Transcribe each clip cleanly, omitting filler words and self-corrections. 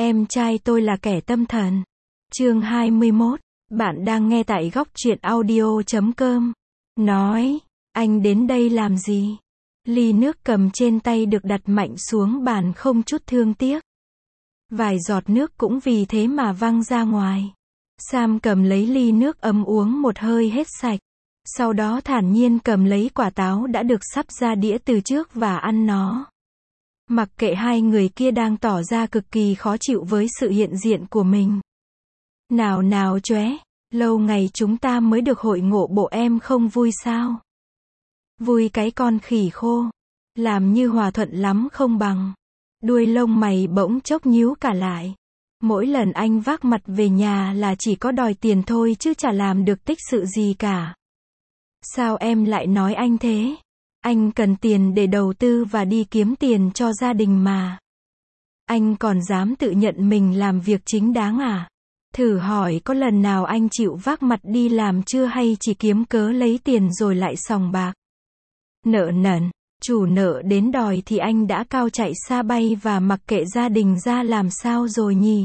Em trai tôi là kẻ tâm thần. Chương 21. Bạn đang nghe tại góc truyện audio.com. Nói, anh đến đây làm gì? Ly nước cầm trên tay được đặt mạnh xuống bàn không chút thương tiếc. Vài giọt nước cũng vì thế mà văng ra ngoài. Sam cầm lấy ly nước ấm uống một hơi hết sạch. Sau đó thản nhiên cầm lấy quả táo đã được sắp ra đĩa từ trước và ăn nó. Mặc kệ hai người kia đang tỏ ra cực kỳ khó chịu với sự hiện diện của mình. Nào nào chóe, lâu ngày chúng ta mới được hội ngộ, bộ em không vui sao? Vui cái con khỉ khô. Làm như hòa thuận lắm không bằng. Đuôi lông mày bỗng chốc nhíu cả lại. Mỗi lần anh vác mặt về nhà là chỉ có đòi tiền thôi chứ chả làm được tích sự gì cả. Sao em lại nói anh thế? Anh cần tiền để đầu tư và đi kiếm tiền cho gia đình mà. Anh còn dám tự nhận mình làm việc chính đáng à? Thử hỏi có lần nào anh chịu vác mặt đi làm chưa, hay chỉ kiếm cớ lấy tiền rồi lại sòng bạc? Nợ nần, chủ nợ đến đòi thì anh đã cao chạy xa bay và mặc kệ gia đình ra làm sao rồi nhỉ?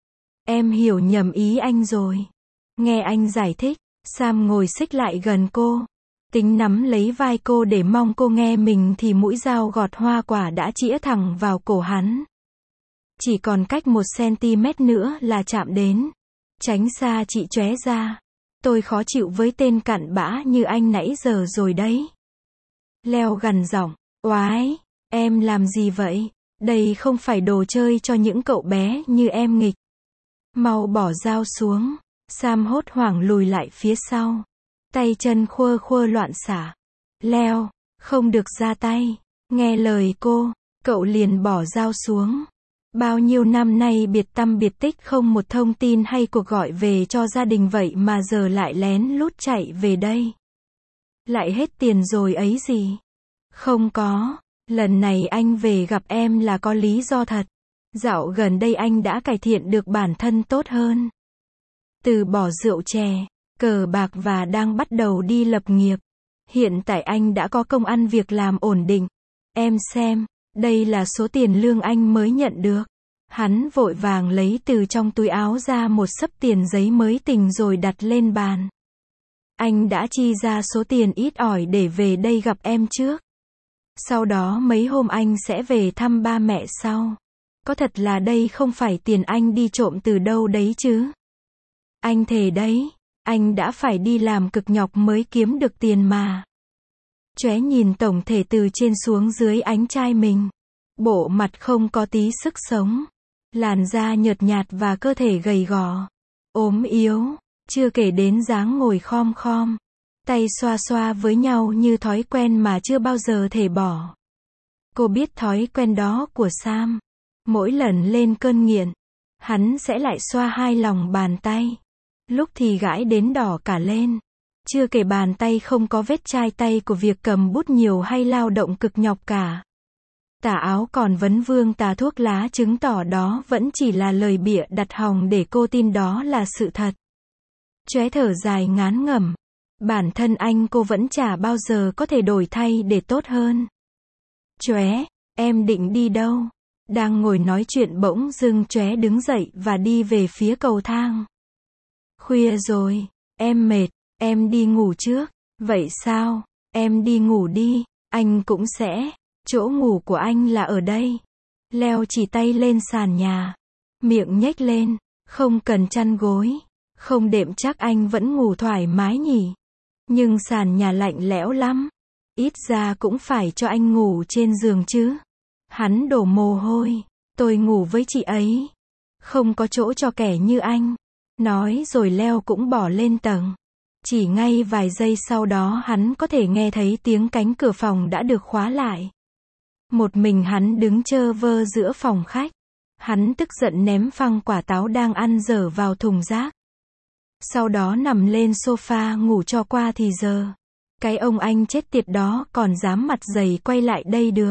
Em hiểu nhầm ý anh rồi. Nghe anh giải thích, Sam ngồi xích lại gần cô. Tính nắm lấy vai cô để mong cô nghe mình thì mũi dao gọt hoa quả đã chĩa thẳng vào cổ hắn. Chỉ còn cách 1 cm nữa là chạm đến. Tránh xa chị chóe ra. Tôi khó chịu với tên cặn bã như anh nãy giờ rồi đấy. Leo gằn giọng, oái, em làm gì vậy? Đây không phải đồ chơi cho những cậu bé như em nghịch. Mau bỏ dao xuống. Sam hốt hoảng lùi lại phía sau. Tay chân khua khua loạn xả. Leo, không được ra tay. Nghe lời cô, cậu liền bỏ dao xuống. Bao nhiêu năm nay biệt tăm biệt tích, không một thông tin hay cuộc gọi về cho gia đình, vậy mà giờ lại lén lút chạy về đây. Lại hết tiền rồi ấy gì? Không có, lần này anh về gặp em là có lý do thật. Dạo gần đây anh đã cải thiện được bản thân tốt hơn. Từ bỏ rượu chè, cờ bạc và đang bắt đầu đi lập nghiệp. Hiện tại anh đã có công ăn việc làm ổn định. Em xem, đây là số tiền lương anh mới nhận được. Hắn vội vàng lấy từ trong túi áo ra một xấp tiền giấy mới tình rồi đặt lên bàn. Anh đã chi ra số tiền ít ỏi để về đây gặp em trước. Sau đó mấy hôm anh sẽ về thăm ba mẹ sau. Có thật là đây không phải tiền anh đi trộm từ đâu đấy chứ? Anh thề đấy, anh đã phải đi làm cực nhọc mới kiếm được tiền mà. Chóe nhìn tổng thể từ trên xuống dưới anh trai mình. Bộ mặt không có tí sức sống. Làn da nhợt nhạt và cơ thể gầy gò. Ốm yếu. Chưa kể đến dáng ngồi khom khom. Tay xoa xoa với nhau như thói quen mà chưa bao giờ thể bỏ. Cô biết thói quen đó của Sam. Mỗi lần lên cơn nghiện, hắn sẽ lại xoa hai lòng bàn tay. Lúc thì gãi đến đỏ cả lên. Chưa kể bàn tay không có vết chai tay của việc cầm bút nhiều hay lao động cực nhọc cả. Tà áo còn vấn vương tà thuốc lá, chứng tỏ đó vẫn chỉ là lời bịa đặt hòng để cô tin đó là sự thật. Chóe thở dài ngán ngẩm. Bản thân anh cô vẫn chả bao giờ có thể đổi thay để tốt hơn. Chóe, em định đi đâu? Đang ngồi nói chuyện bỗng dưng Chóe đứng dậy và đi về phía cầu thang. Khuya rồi, em mệt, em đi ngủ trước. Vậy sao, em đi ngủ đi, anh cũng sẽ. Chỗ ngủ của anh là ở đây. Leo chỉ tay lên sàn nhà. Miệng nhếch lên, không cần chăn gối. Không đệm chắc anh vẫn ngủ thoải mái nhỉ. Nhưng sàn nhà lạnh lẽo lắm. Ít ra cũng phải cho anh ngủ trên giường chứ. Hắn đổ mồ hôi. Tôi ngủ với chị ấy. Không có chỗ cho kẻ như anh. Nói rồi Leo cũng bỏ lên tầng. Chỉ ngay vài giây sau đó hắn có thể nghe thấy tiếng cánh cửa phòng đã được khóa lại. Một mình hắn đứng chơ vơ giữa phòng khách. Hắn tức giận ném phăng quả táo đang ăn dở vào thùng rác. Sau đó nằm lên sofa ngủ cho qua thì giờ. Cái ông anh chết tiệt đó còn dám mặt dày quay lại đây được.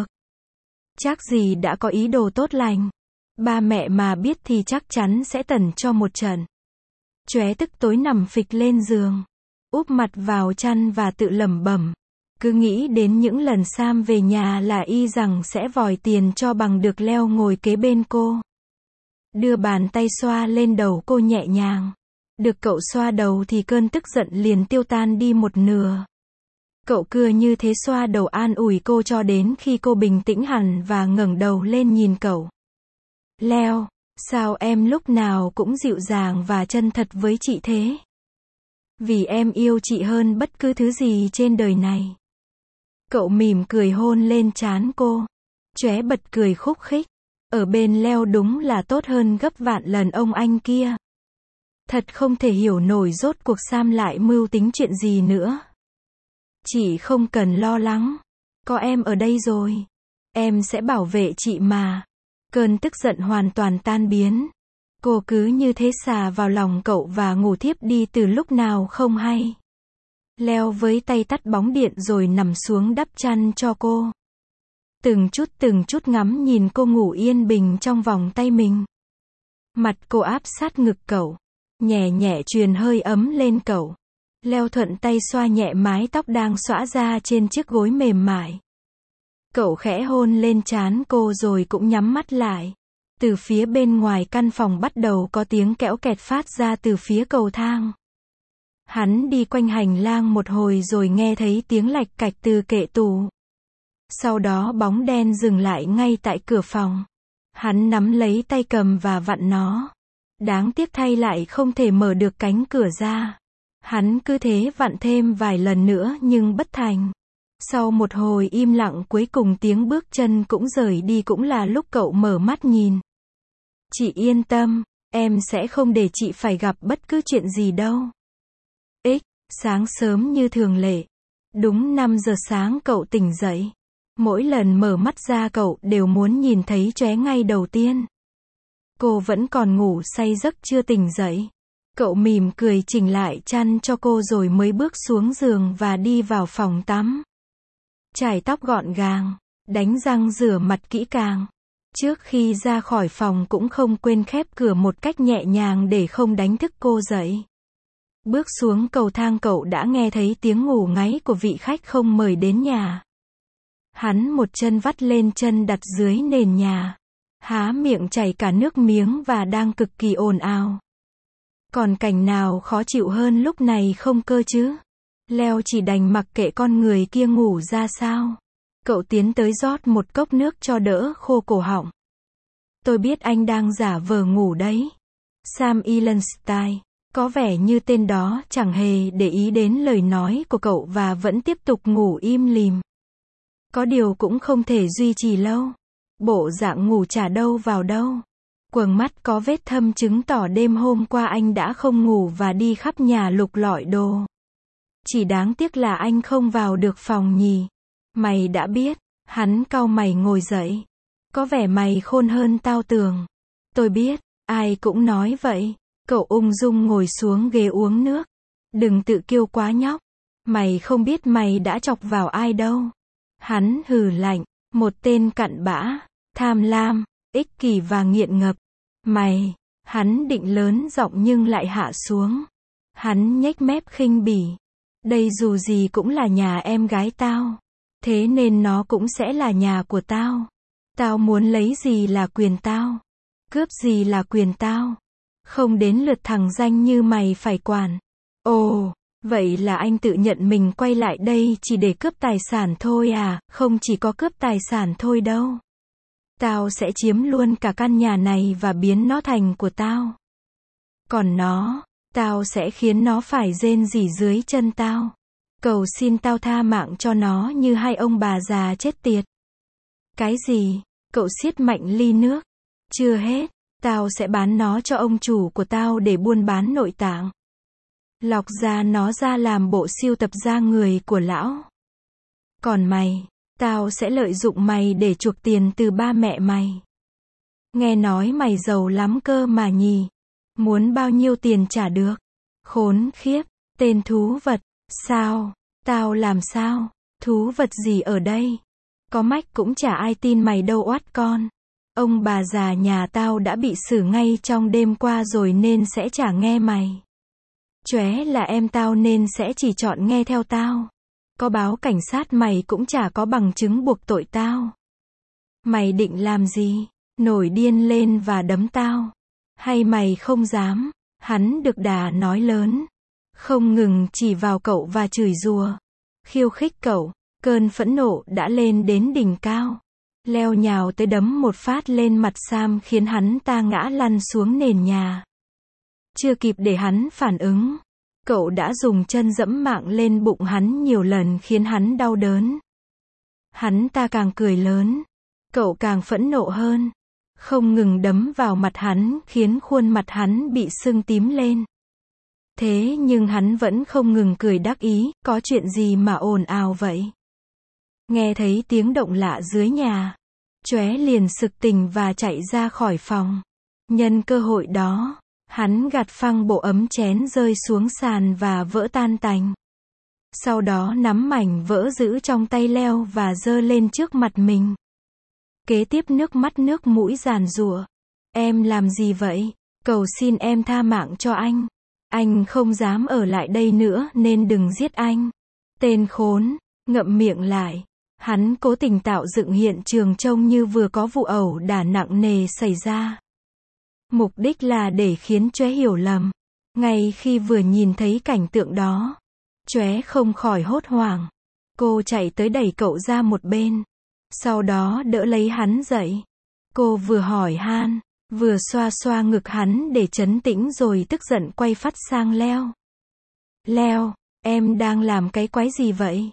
Chắc gì đã có ý đồ tốt lành. Ba mẹ mà biết thì chắc chắn sẽ tẩn cho một trận. Chóe tức tối nằm phịch lên giường. Úp mặt vào chăn và tự lẩm bẩm. Cứ nghĩ đến những lần Sam về nhà là y rằng sẽ vòi tiền cho bằng được Leo ngồi kế bên cô. đưa bàn tay xoa lên đầu cô nhẹ nhàng. Được cậu xoa đầu thì cơn tức giận liền tiêu tan đi một nửa. Cậu cứ như thế xoa đầu an ủi cô cho đến khi cô bình tĩnh hẳn và ngẩng đầu lên nhìn cậu. Leo, sao em lúc nào cũng dịu dàng và chân thật với chị thế? Vì em yêu chị hơn bất cứ thứ gì trên đời này. Cậu mỉm cười hôn lên trán cô. Chóe bật cười khúc khích. Ở bên Leo đúng là tốt hơn gấp vạn lần ông anh kia. Thật không thể hiểu nổi rốt cuộc Sam lại mưu tính chuyện gì nữa. Chị không cần lo lắng. Có em ở đây rồi. Em sẽ bảo vệ chị mà. Cơn tức giận hoàn toàn tan biến. Cô cứ như thế xà vào lòng cậu và ngủ thiếp đi từ lúc nào không hay. Leo với tay tắt bóng điện rồi nằm xuống đắp chăn cho cô. Từng chút ngắm nhìn cô ngủ yên bình trong vòng tay mình. Mặt cô áp sát ngực cậu. Nhẹ nhẹ truyền hơi ấm lên cậu. Leo thuận tay xoa nhẹ mái tóc đang xõa ra trên chiếc gối mềm mại. Cậu khẽ hôn lên trán cô rồi cũng nhắm mắt lại. Từ phía bên ngoài căn phòng bắt đầu có tiếng kẽo kẹt phát ra từ phía cầu thang. Hắn đi quanh hành lang một hồi rồi nghe thấy tiếng lạch cạch từ kệ tủ. Sau đó bóng đen dừng lại ngay tại cửa phòng. Hắn nắm lấy tay cầm và vặn nó. Đáng tiếc thay lại không thể mở được cánh cửa ra. Hắn cứ thế vặn thêm vài lần nữa nhưng bất thành. Sau một hồi im lặng cuối cùng tiếng bước chân cũng rời đi cũng là lúc cậu mở mắt nhìn. Chị yên tâm, em sẽ không để chị phải gặp bất cứ chuyện gì đâu. Sáng sớm như thường lệ. Đúng 5 giờ sáng cậu tỉnh dậy. Mỗi lần mở mắt ra cậu đều muốn nhìn thấy chóe ngay đầu tiên. Cô vẫn còn ngủ say giấc chưa tỉnh dậy. Cậu mỉm cười chỉnh lại chăn cho cô rồi mới bước xuống giường và đi vào phòng tắm. Chải tóc gọn gàng, đánh răng rửa mặt kỹ càng. Trước khi ra khỏi phòng cũng không quên khép cửa một cách nhẹ nhàng để không đánh thức cô dậy. Bước xuống cầu thang cậu đã nghe thấy tiếng ngủ ngáy của vị khách không mời đến nhà. Hắn một chân vắt lên chân đặt dưới nền nhà. Há miệng chảy cả nước miếng và đang cực kỳ ồn ào. Còn cảnh nào khó chịu hơn lúc này không cơ chứ? Leo chỉ đành mặc kệ con người kia ngủ ra sao. Cậu tiến tới rót một cốc nước cho đỡ khô cổ họng. Tôi biết anh đang giả vờ ngủ đấy. Sam Eilenstein. Có vẻ như tên đó chẳng hề để ý đến lời nói của cậu và vẫn tiếp tục ngủ im lìm. Có điều cũng không thể duy trì lâu. Bộ dạng ngủ chả đâu vào đâu. Quầng mắt có vết thâm chứng tỏ đêm hôm qua anh đã không ngủ và đi khắp nhà lục lọi đồ. Chỉ đáng tiếc là anh không vào được phòng nhỉ. Mày đã biết. Hắn cau mày ngồi dậy. Có vẻ mày khôn hơn tao tưởng. Tôi biết. Ai cũng nói vậy. Cậu ung dung ngồi xuống ghế uống nước. Đừng tự kiêu quá nhóc. Mày không biết mày đã chọc vào ai đâu. Hắn hừ lạnh. Một tên cặn bã, tham lam, ích kỷ và nghiện ngập. Mày, hắn định lớn giọng nhưng lại hạ xuống. Hắn nhếch mép khinh bỉ. Đây dù gì cũng là nhà em gái tao. Thế nên nó cũng sẽ là nhà của tao. Tao muốn lấy gì là quyền tao. Cướp gì là quyền tao. Không đến lượt thằng danh như mày phải quản. Ồ, vậy là anh tự nhận mình quay lại đây chỉ để cướp tài sản thôi à? Không chỉ có cướp tài sản thôi đâu. Tao sẽ chiếm luôn cả căn nhà này và biến nó thành của tao. Còn nó, tao sẽ khiến nó phải rên rỉ dưới chân tao. Cầu xin tao tha mạng cho nó như hai ông bà già chết tiệt. Cái gì? Cậu siết mạnh ly nước. Chưa hết, tao sẽ bán nó cho ông chủ của tao để buôn bán nội tạng. Lọc ra nó ra làm bộ sưu tập da người của lão. Còn mày, tao sẽ lợi dụng mày để chuộc tiền từ ba mẹ mày. Nghe nói mày giàu lắm cơ mà nhỉ. Muốn bao nhiêu tiền trả được. Khốn khiếp, tên thú vật. Sao? Tao làm sao? Thú vật gì ở đây? Có mách cũng chả ai tin mày đâu oát con. Ông bà già nhà tao đã bị xử ngay trong đêm qua rồi nên sẽ chả nghe mày. Chóe là em tao nên sẽ chỉ chọn nghe theo tao. Có báo cảnh sát mày cũng chả có bằng chứng buộc tội tao. Mày định làm gì? Nổi điên lên và đấm tao. Hay mày không dám? Hắn được đà nói lớn. Không ngừng chỉ vào cậu và chửi rủa. Khiêu khích cậu. Cơn phẫn nộ đã lên đến đỉnh cao. Leo nhào tới đấm một phát lên mặt Sam khiến hắn ta ngã lăn xuống nền nhà. Chưa kịp để hắn phản ứng, cậu đã dùng chân dẫm mạng lên bụng hắn nhiều lần khiến hắn đau đớn. Hắn ta càng cười lớn. Cậu càng phẫn nộ hơn. Không ngừng đấm vào mặt hắn khiến khuôn mặt hắn bị sưng tím lên. Thế nhưng hắn vẫn không ngừng cười đắc ý, có chuyện gì mà ồn ào vậy? Nghe thấy tiếng động lạ dưới nhà, Chóe liền sực tỉnh và chạy ra khỏi phòng. Nhân cơ hội đó, hắn gạt phăng bộ ấm chén rơi xuống sàn và vỡ tan tành. Sau đó nắm mảnh vỡ giữ trong tay leo và giơ lên trước mặt mình. Kế tiếp nước mắt nước mũi giàn giụa. Em làm gì vậy? Cầu xin em tha mạng cho anh. Anh không dám ở lại đây nữa nên đừng giết anh. Tên khốn, ngậm miệng lại. Hắn cố tình tạo dựng hiện trường trông như vừa có vụ ẩu đả nặng nề xảy ra. Mục đích là để khiến Chóe hiểu lầm. Ngay khi vừa nhìn thấy cảnh tượng đó, Chóe không khỏi hốt hoảng. Cô chạy tới đẩy cậu ra một bên. Sau đó đỡ lấy hắn dậy. Cô vừa hỏi han, vừa xoa xoa ngực hắn để trấn tĩnh rồi tức giận quay phắt sang Leo. Leo, em đang làm cái quái gì vậy?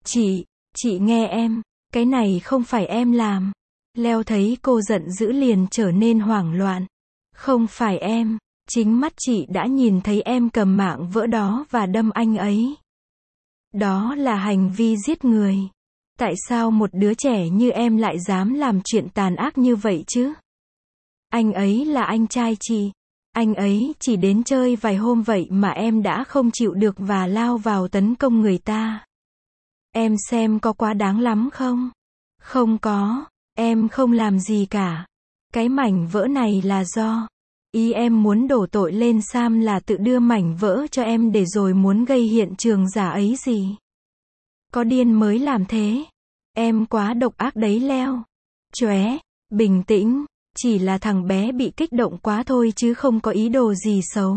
Chị nghe em, cái này không phải em làm. Leo thấy cô giận dữ liền trở nên hoảng loạn. Không phải em, chính mắt chị đã nhìn thấy em cầm mạng vỡ đó và đâm anh ấy. Đó là hành vi giết người. Tại sao một đứa trẻ như em lại dám làm chuyện tàn ác như vậy chứ? Anh ấy là anh trai chị. Anh ấy chỉ đến chơi vài hôm vậy mà em đã không chịu được và lao vào tấn công người ta. Em xem có quá đáng lắm không? Không có, em không làm gì cả. Cái mảnh vỡ này là do ý em muốn đổ tội lên Sam là tự đưa mảnh vỡ cho em để rồi muốn gây hiện trường giả ấy gì. Có điên mới làm thế. Em quá độc ác đấy Leo. Chóe, bình tĩnh, chỉ là thằng bé bị kích động quá thôi chứ không có ý đồ gì xấu.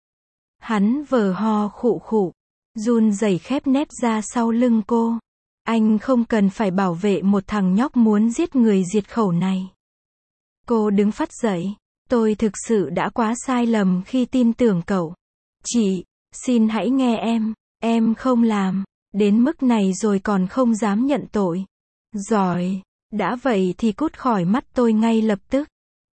Hắn vờ ho khụ khụ, run rẩy khép nép ra sau lưng cô. Anh không cần phải bảo vệ một thằng nhóc muốn giết người diệt khẩu này. Cô đứng phắt dậy. Tôi thực sự đã quá sai lầm khi tin tưởng cậu. Chị, xin hãy nghe em không làm. Đến mức này rồi còn không dám nhận tội. Giỏi, đã vậy thì cút khỏi mắt tôi ngay lập tức.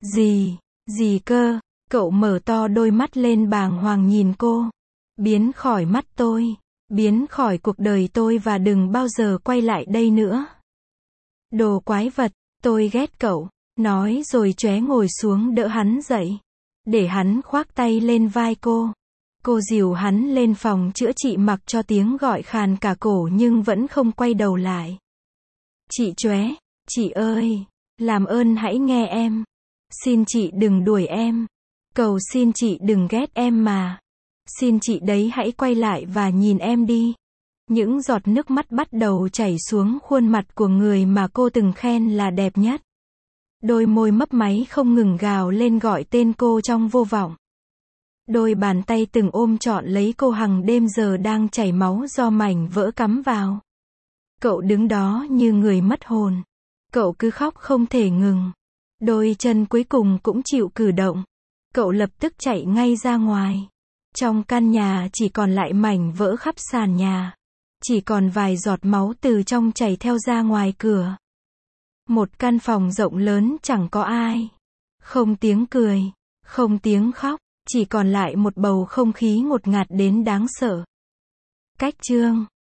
Gì cơ? Cậu mở to đôi mắt lên bàng hoàng nhìn cô. Biến khỏi mắt tôi, biến khỏi cuộc đời tôi và đừng bao giờ quay lại đây nữa. Đồ quái vật, tôi ghét cậu. Nói rồi Chóe ngồi xuống đỡ hắn dậy. Để hắn khoác tay lên vai cô. Cô dìu hắn lên phòng chữa trị mặc cho tiếng gọi khàn cả cổ nhưng vẫn không quay đầu lại. Chị Chóe, chị ơi, làm ơn hãy nghe em. Xin chị đừng đuổi em. Cầu xin chị đừng ghét em mà. Xin chị đấy hãy quay lại và nhìn em đi. Những giọt nước mắt bắt đầu chảy xuống khuôn mặt của người mà cô từng khen là đẹp nhất. Đôi môi mấp máy không ngừng gào lên gọi tên cô trong vô vọng. Đôi bàn tay từng ôm trọn lấy cô hằng đêm giờ đang chảy máu do mảnh vỡ cắm vào. Cậu đứng đó như người mất hồn. Cậu cứ khóc không thể ngừng. Đôi chân cuối cùng cũng chịu cử động. Cậu lập tức chạy ngay ra ngoài. Trong căn nhà chỉ còn lại mảnh vỡ khắp sàn nhà. Chỉ còn vài giọt máu từ trong chảy theo ra ngoài cửa. Một căn phòng rộng lớn chẳng có ai. Không tiếng cười, không tiếng khóc, chỉ còn lại một bầu không khí ngột ngạt đến đáng sợ. Cách chương